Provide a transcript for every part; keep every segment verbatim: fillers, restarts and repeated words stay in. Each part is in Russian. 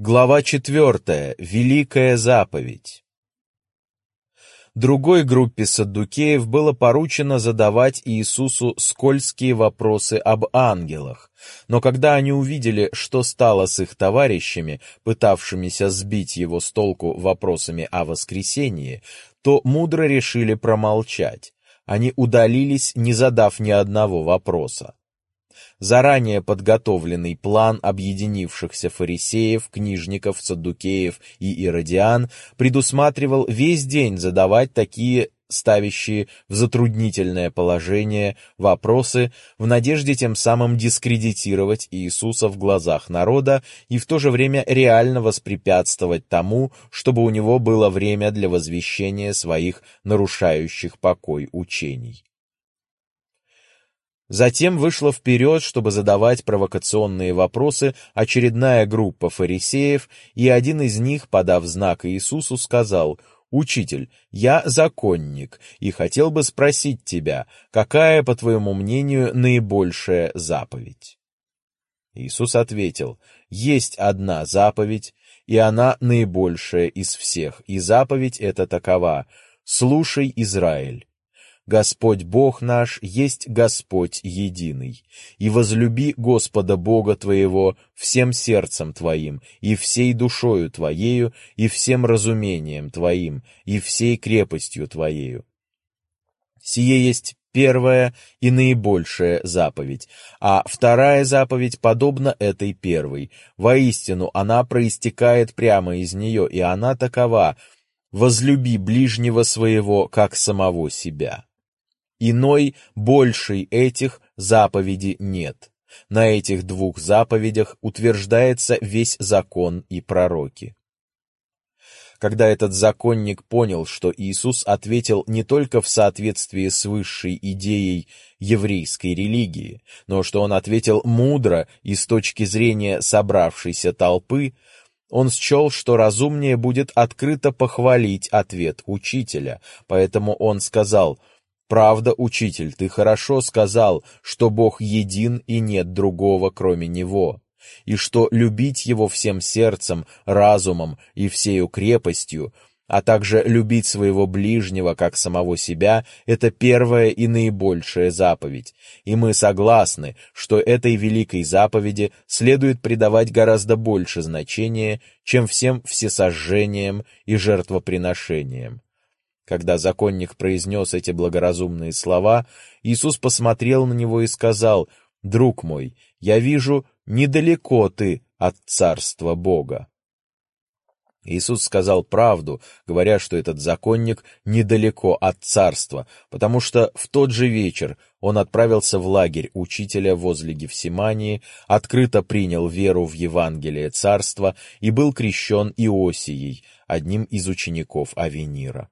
Глава четвертая. Великая заповедь. Другой группе саддукеев было поручено задавать Иисусу скользкие вопросы об ангелах, но когда они увидели, что стало с их товарищами, пытавшимися сбить его с толку вопросами о воскресении, то мудро решили промолчать. Они удалились, не задав ни одного вопроса. Заранее подготовленный план объединившихся фарисеев, книжников, саддукеев и иродиан предусматривал весь день задавать такие ставящие в затруднительное положение вопросы в надежде тем самым дискредитировать Иисуса в глазах народа и в то же время реально воспрепятствовать тому, чтобы у него было время для возвещения своих нарушающих покой учений. Затем вышла вперед, чтобы задавать провокационные вопросы, очередная группа фарисеев, и один из них, подав знак Иисусу, сказал: «Учитель, я законник, и хотел бы спросить тебя, какая, по твоему мнению, наибольшая заповедь?» Иисус ответил: «Есть одна заповедь, и она наибольшая из всех, и заповедь эта такова: слушай, Израиль. Господь Бог наш есть Господь единый, и возлюби Господа Бога твоего всем сердцем твоим, и всей душою твоею, и всем разумением твоим, и всей крепостью твоею. Сие есть первая и наибольшая заповедь, а вторая заповедь подобна этой первой. Воистину, она проистекает прямо из нее, и она такова: возлюби ближнего своего, как самого себя. Иной, большей этих заповедей нет. На этих двух заповедях утверждается весь закон и пророки». Когда этот законник понял, что Иисус ответил не только в соответствии с высшей идеей еврейской религии, но что он ответил мудро и с точки зрения собравшейся толпы, он счел, что разумнее будет открыто похвалить ответ учителя, поэтому он сказал: «Правда, учитель, ты хорошо сказал, что Бог един и нет другого, кроме Него, и что любить Его всем сердцем, разумом и всею крепостью, а также любить своего ближнего, как самого себя, это первая и наибольшая заповедь, и мы согласны, что этой великой заповеди следует придавать гораздо больше значения, чем всем всесожжениям и жертвоприношениям». Когда законник произнес эти благоразумные слова, Иисус посмотрел на него и сказал: «Друг мой, я вижу, недалеко ты от царства Бога». Иисус сказал правду, говоря, что этот законник недалеко от царства, потому что в тот же вечер он отправился в лагерь учителя возле Гефсимании, открыто принял веру в Евангелие царства и был крещен Иосией, одним из учеников Авенира.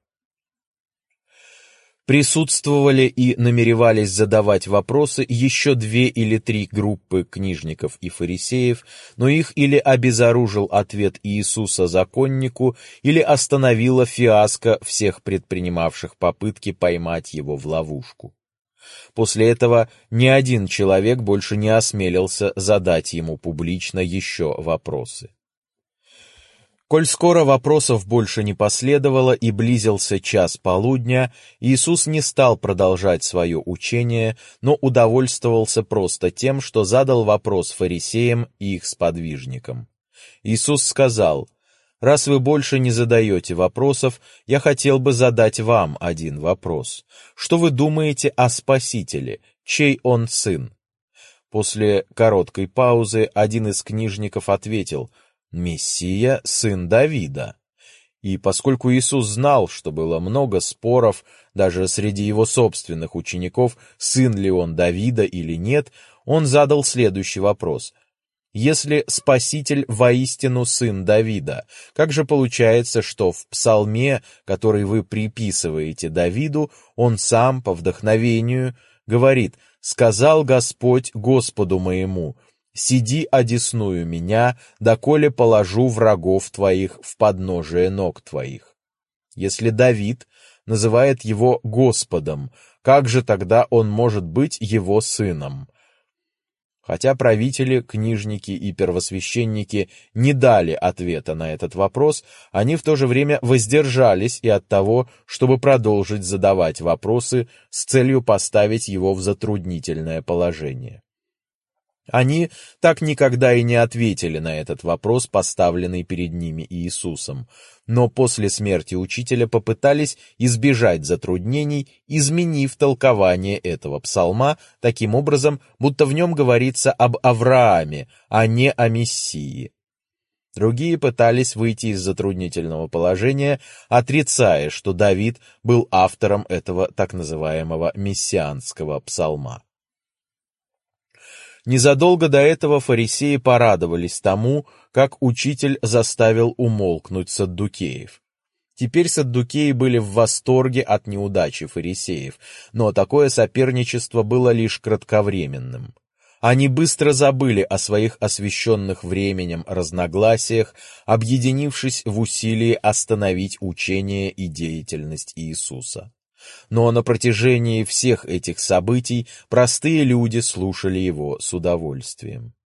Присутствовали и намеревались задавать вопросы еще две или три группы книжников и фарисеев, но их или обезоружил ответ Иисуса законнику, или остановила фиаско всех предпринимавших попытки поймать его в ловушку. После этого ни один человек больше не осмелился задать ему публично еще вопросы. Коль скоро вопросов больше не последовало и близился час полудня, Иисус не стал продолжать свое учение, но удовольствовался просто тем, что задал вопрос фарисеям и их сподвижникам. Иисус сказал: «Раз вы больше не задаете вопросов, я хотел бы задать вам один вопрос. Что вы думаете о Спасителе? Чей он сын?» После короткой паузы один из книжников ответил: «Мессия, сын Давида». И поскольку Иисус знал, что было много споров даже среди его собственных учеников, сын ли он Давида или нет, он задал следующий вопрос: «Если Спаситель воистину сын Давида, как же получается, что в псалме, который вы приписываете Давиду, он сам по вдохновению говорит: «Сказал Господь Господу моему: сиди одесную меня, доколе положу врагов твоих в подножие ног твоих». Если Давид называет его Господом, как же тогда он может быть его сыном? Хотя правители, книжники и первосвященники не дали ответа на этот вопрос, они в то же время воздержались и от того, чтобы продолжить задавать вопросы с целью поставить его в затруднительное положение. Они так никогда и не ответили на этот вопрос, поставленный перед ними Иисусом, но после смерти учителя попытались избежать затруднений, изменив толкование этого псалма таким образом, будто в нем говорится об Аврааме, а не о Мессии. Другие пытались выйти из затруднительного положения, отрицая, что Давид был автором этого так называемого мессианского псалма. Незадолго до этого фарисеи порадовались тому, как учитель заставил умолкнуть саддукеев. Теперь саддукеи были в восторге от неудачи фарисеев, но такое соперничество было лишь кратковременным. Они быстро забыли о своих освященных временем разногласиях, объединившись в усилии остановить учение и деятельность Иисуса. Но на протяжении всех этих событий простые люди слушали его с удовольствием.